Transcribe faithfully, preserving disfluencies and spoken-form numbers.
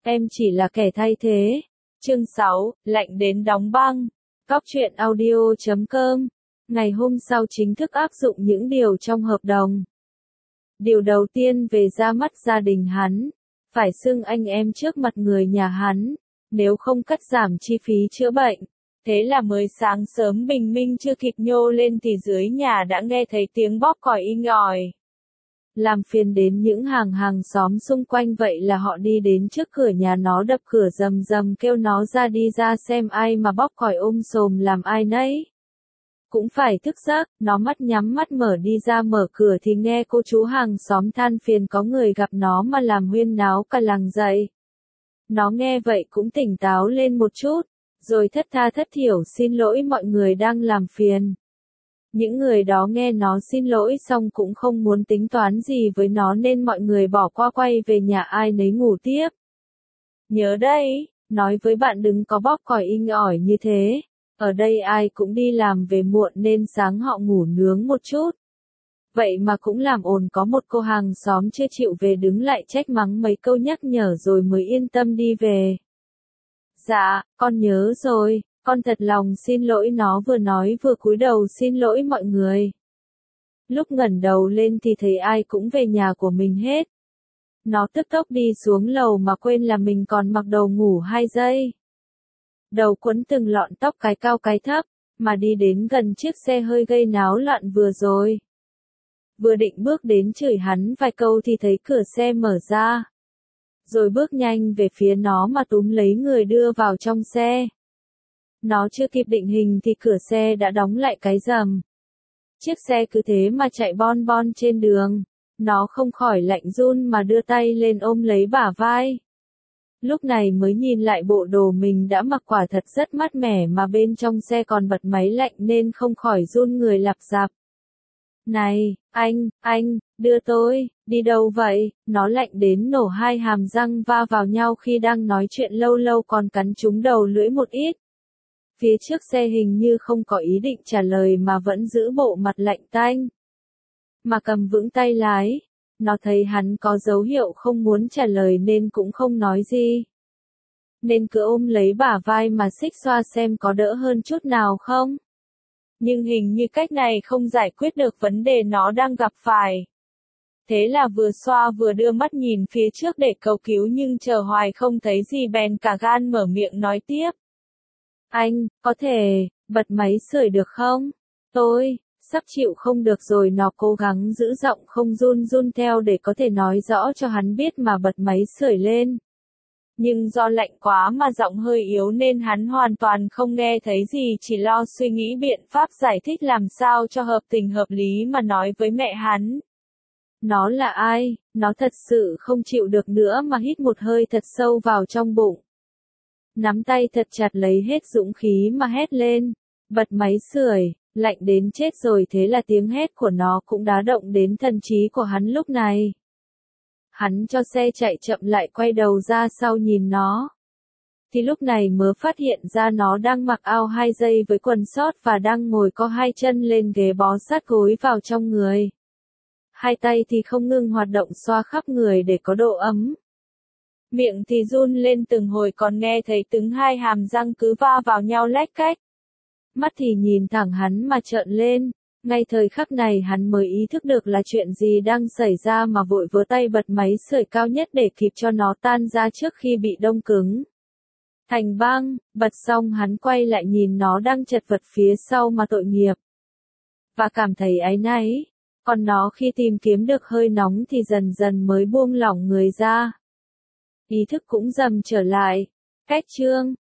Em chỉ là kẻ thay thế. Chương sáu, lạnh đến đóng băng. Cóc truyện audio chấm com. Ngày hôm sau chính thức áp dụng những điều trong hợp đồng. Điều đầu tiên về ra mắt gia đình hắn, phải xưng anh em trước mặt người nhà hắn, nếu không cắt giảm chi phí chữa bệnh. Thế là mới sáng sớm bình minh chưa kịp nhô lên thì dưới nhà đã nghe thấy tiếng bóp còi inh ỏi. Làm phiền đến những hàng hàng xóm xung quanh, vậy là họ đi đến trước cửa nhà nó, đập cửa rầm rầm kêu nó ra đi ra xem ai mà bóp còi ôm sồm làm ai nấy. Cũng phải thức giấc, nó mắt nhắm mắt mở đi ra mở cửa thì nghe cô chú hàng xóm than phiền có người gặp nó mà làm huyên náo cả làng dậy. Nó nghe vậy cũng tỉnh táo lên một chút, rồi thất tha thất thiểu xin lỗi mọi người đang làm phiền. Những người đó nghe nó xin lỗi xong cũng không muốn tính toán gì với nó nên mọi người bỏ qua quay về nhà ai nấy ngủ tiếp. Nhớ đây, nói với bạn đừng có bóp còi inh ỏi như thế. Ở đây ai cũng đi làm về muộn nên sáng họ ngủ nướng một chút. Vậy mà cũng làm ồn, có một cô hàng xóm chưa chịu về đứng lại trách mắng mấy câu nhắc nhở rồi mới yên tâm đi về. Dạ, con nhớ rồi, con thật lòng xin lỗi, nó vừa nói vừa cúi đầu xin lỗi mọi người. Lúc ngẩng đầu lên thì thấy ai cũng về nhà của mình hết. Nó tức tốc đi xuống lầu mà quên là mình còn mặc đồ ngủ hai giây. Đầu quấn từng lọn tóc cái cao cái thấp, mà đi đến gần chiếc xe hơi gây náo loạn vừa rồi. Vừa định bước đến chửi hắn vài câu thì thấy cửa xe mở ra. Rồi bước nhanh về phía nó mà túm lấy người đưa vào trong xe. Nó chưa kịp định hình thì cửa xe đã đóng lại cái rầm. Chiếc xe cứ thế mà chạy bon bon trên đường. Nó không khỏi lạnh run mà đưa tay lên ôm lấy bả vai. Lúc này mới nhìn lại bộ đồ mình đã mặc quả thật rất mát mẻ, mà bên trong xe còn bật máy lạnh nên không khỏi run người lạp dạp. Này, anh, anh, đưa tôi, đi đâu vậy? Nó lạnh đến nổ hai hàm răng va vào nhau khi đang nói chuyện, lâu lâu còn cắn trúng đầu lưỡi một ít. Phía trước xe hình như không có ý định trả lời mà vẫn giữ bộ mặt lạnh tanh. Mà cầm vững tay lái. Nó thấy hắn có dấu hiệu không muốn trả lời nên cũng không nói gì. Nên cứ ôm lấy bả vai mà xích xoa xem có đỡ hơn chút nào không. Nhưng hình như cách này không giải quyết được vấn đề nó đang gặp phải. Thế là vừa xoa vừa đưa mắt nhìn phía trước để cầu cứu, nhưng chờ hoài không thấy gì bèn cả gan mở miệng nói tiếp. Anh, có thể, bật máy sưởi được không? Tôi... sắp chịu không được rồi. Nó cố gắng giữ giọng không run run theo để có thể nói rõ cho hắn biết mà bật máy sưởi lên. Nhưng do lạnh quá mà giọng hơi yếu nên hắn hoàn toàn không nghe thấy gì, chỉ lo suy nghĩ biện pháp giải thích làm sao cho hợp tình hợp lý mà nói với mẹ hắn. Nó là ai? Nó thật sự không chịu được nữa mà hít một hơi thật sâu vào trong bụng. Nắm tay thật chặt lấy hết dũng khí mà hét lên. Bật máy sưởi. Lạnh đến chết rồi. Thế là tiếng hét của nó cũng đá động đến thần trí của hắn lúc này. Hắn cho xe chạy chậm lại, quay đầu ra sau nhìn nó. Thì lúc này mới phát hiện ra nó đang mặc áo hai dây với quần sót và đang ngồi co hai chân lên ghế bó sát gối vào trong người. Hai tay thì không ngừng hoạt động xoa khắp người để có độ ấm. Miệng thì run lên từng hồi, còn nghe thấy tiếng hai hàm răng cứ va vào nhau lách cách. Mắt thì nhìn thẳng hắn mà trợn lên. Ngay thời khắc này hắn mới ý thức được là chuyện gì đang xảy ra mà vội vớ tay bật máy sưởi cao nhất để kịp cho nó tan ra trước khi bị đông cứng thành băng. Bật xong hắn quay lại nhìn nó đang chật vật phía sau mà tội nghiệp. Và cảm thấy áy náy. Còn nó khi tìm kiếm được hơi nóng thì dần dần mới buông lỏng người ra. Ý thức cũng dần trở lại. Cách chương